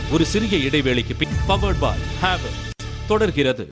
ஒரு சிறிய இடைவேளைக்கு பின் பவர்ட் பை ஹேவல் தொடர்கிறது.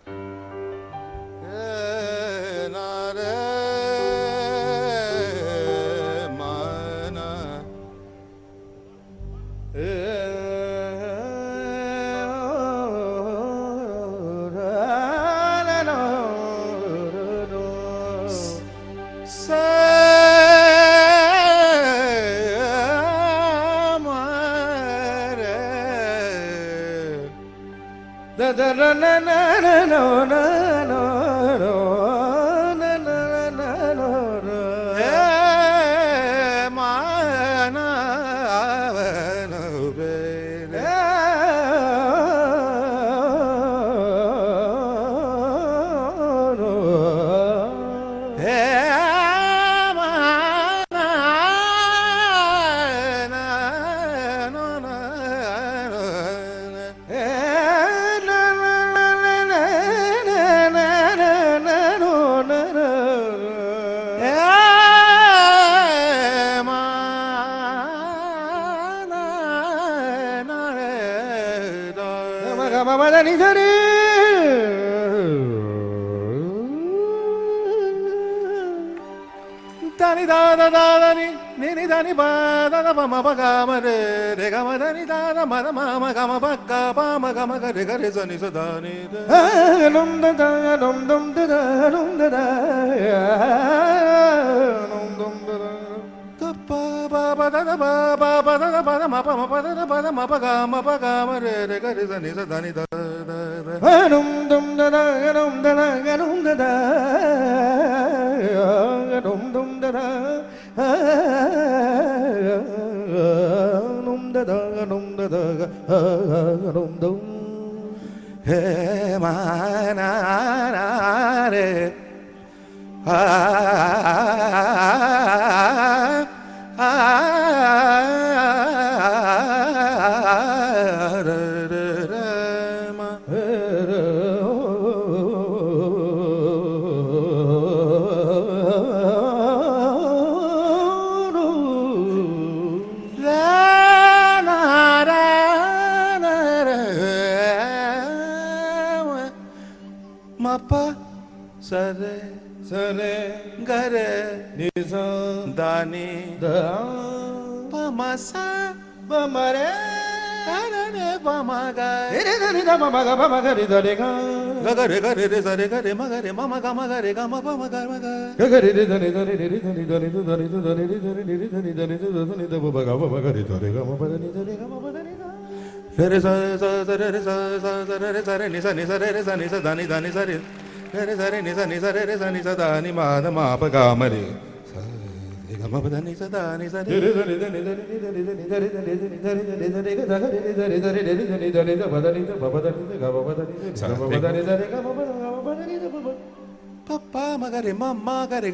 Papa magare mama gare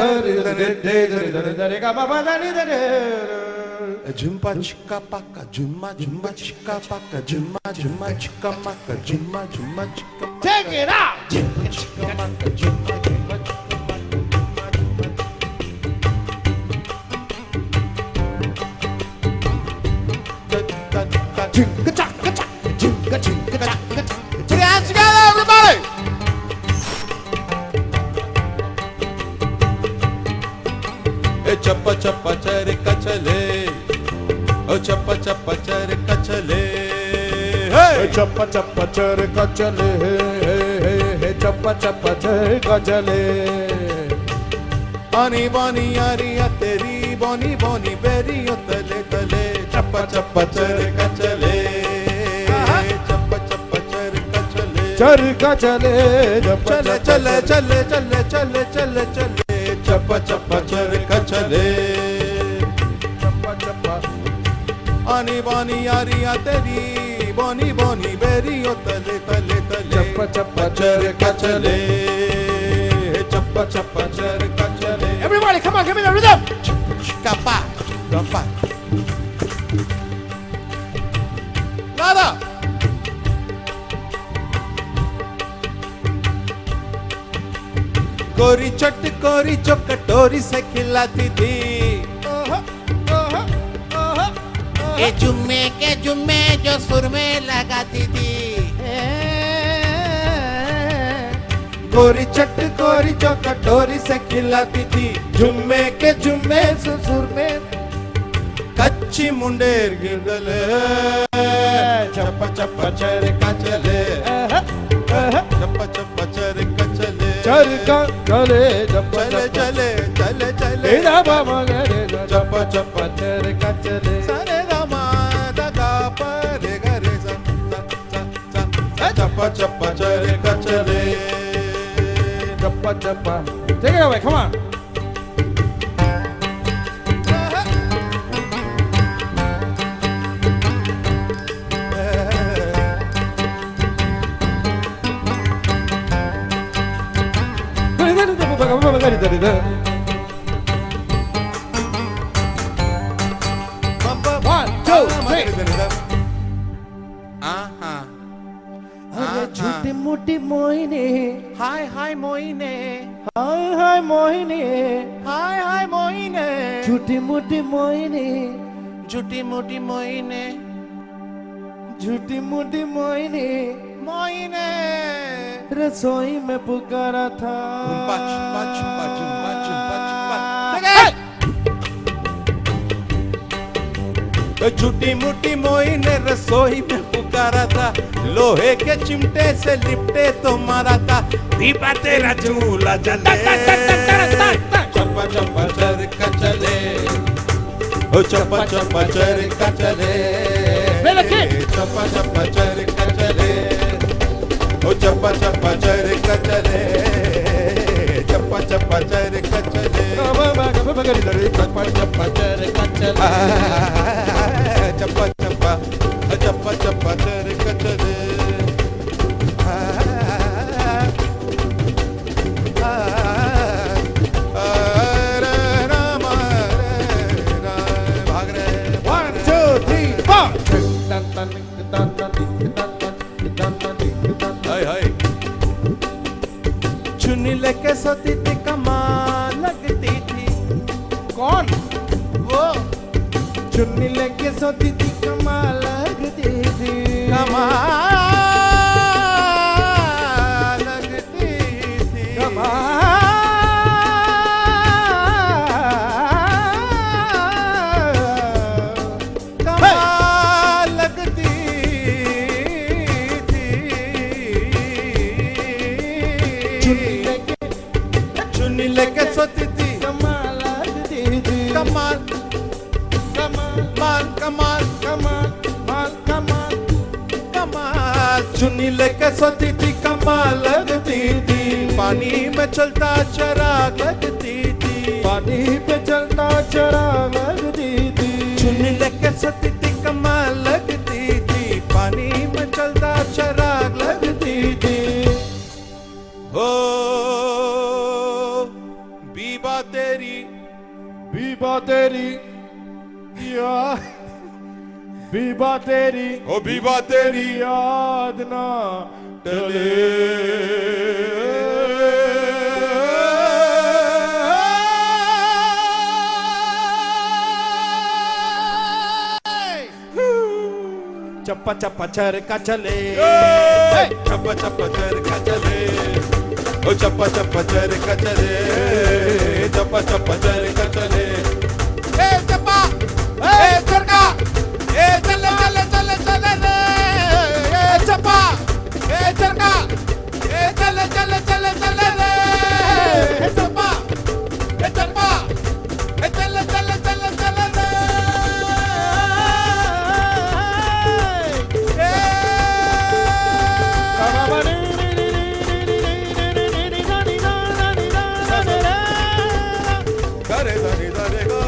jumpa chika paka jumma jumma chika paka jumma jumma chika maka jumma jumma chika take it out jumma chika maka jumma jumma chika chaka chika chika chaka put your hands together everybody. चप्पा चप्पा चरे कचले ओ चप्पा चप्पा चरे कचले हे चप्पा चप्पा चरे कचले हे चप्पा चप्पा चरे कचले आनी बानी यारी तेरी बोनी बोनी बेरी तले तले चप्पा चप्पा चरे कचले चप्पा चप्पा चरे कचले चर कचले चले चले चले चले चले चले चले चप्पा चप्पा चर कचले चप्पा चप्पा आनी बानी यारियां तेरी बोनी बोनी बेरी तले तले तले चप्पा चप्पा चर कचले चप्पा चप्पा चर कचले everybody come on give me the rhythm chapa chapa nada कोरी चट कोरी जो कटोरी से खिलाती थी ये जुम्मे के जुम्मे जो सुर में लगाती थी, गोरी चट गोरी जो कटोरी से खिलाती थी, जुम्मे के जुम्मे सुर में कच्ची मुंडेर गिरगले, चप्पा चप्पा चरका चले, चप्पा चप्पा चरका चले, चरका चले, चले चले चले चले, चप्पा चप्पा चरका चले, सारे रामा दगा पर गरे सा चप्पा चप्पा चरका चले, चप्पा चप्पा. Take it away, come on. One, two, three. झूठी मोटी मोहिनी, हाय हाय मोइने, हाय हाय मोहिनी, हाय हाय मोइने, झूठी मोटी मोहिनी, झूठी मोटी मोइने, झूठी मोटी मोहिनी, मोइने, रसोई में पुकारा था, झूठी मोटी मोई ने रसोई में पुकारा था, लोहे के चिमटे से लिपटे तो मारा था, दीपा तेरा झूला जले, चप्पा चप्पा चरका चले, ओ चप्पा चप्पा चरका चले, चप्पा चप्पा चरका चले, ओ चप्पा चप्पा चरका चले, चप्पा चप्पा चरका चले, चप्पा चप्पा चरका चले, चप्पा चप्पा चप्पा चप्पा चरका चले, भाग रहे 1 2 3 4 हाय हाय चुन्नी लेके सोती थी, कमाल लगती थी, कौन वो चुन्नी लेके सोती थी, कमाल लगती थी, कमाल लगती थी, कमाल लगती थी, चुन्नी लेके सोती थी, कमाल लगती थी, कमाल कमाल कमाल कमाल कमाल कमाल कमाल, चुन्नी लेके सोती थी, कमाल लगती थी, पानी में चलता चराग लगती थी, पानी पे चलता चराग लगती थी, चुन्नी लेके सोती थी, कमाल लगती थी, पानी में चलता चराग लगती थी, हो बीबा तेरी या बीबा तेरी, ओ बीबा तेरी याद ना टले, चप्पा चप्पा चरका चले, चप्पा चप्पा चरका चले, ओ चप्पा चप्पा चरका चले, चप्पा चप्पा चरका चले, ए चप्पा ए चरका, ए चले चले चले चले रे, ए चप्पा ए चरका, ए चले चले चले चले रे, ए चप्पा ए चरका, ए चले चले चले चले रे, करे धनी धरे गो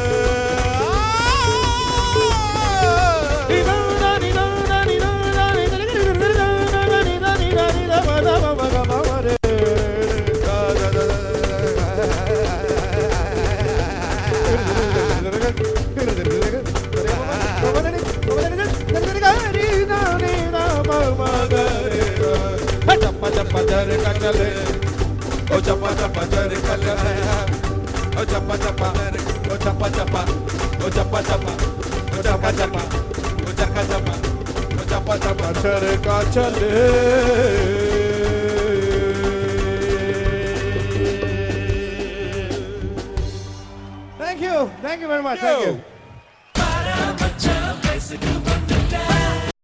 चप्पा चप्पा चरका चले, ओ चप्पा चप्पा चरका चले, ओ चप्पा चप्पा, ओ चप्पा चप्पा, ओ चप्पा चप्पा, ओ चप्पा चप्पा चक्का चप्पा चप्पा चप्पा चरका चले Thank you very much. Thank you.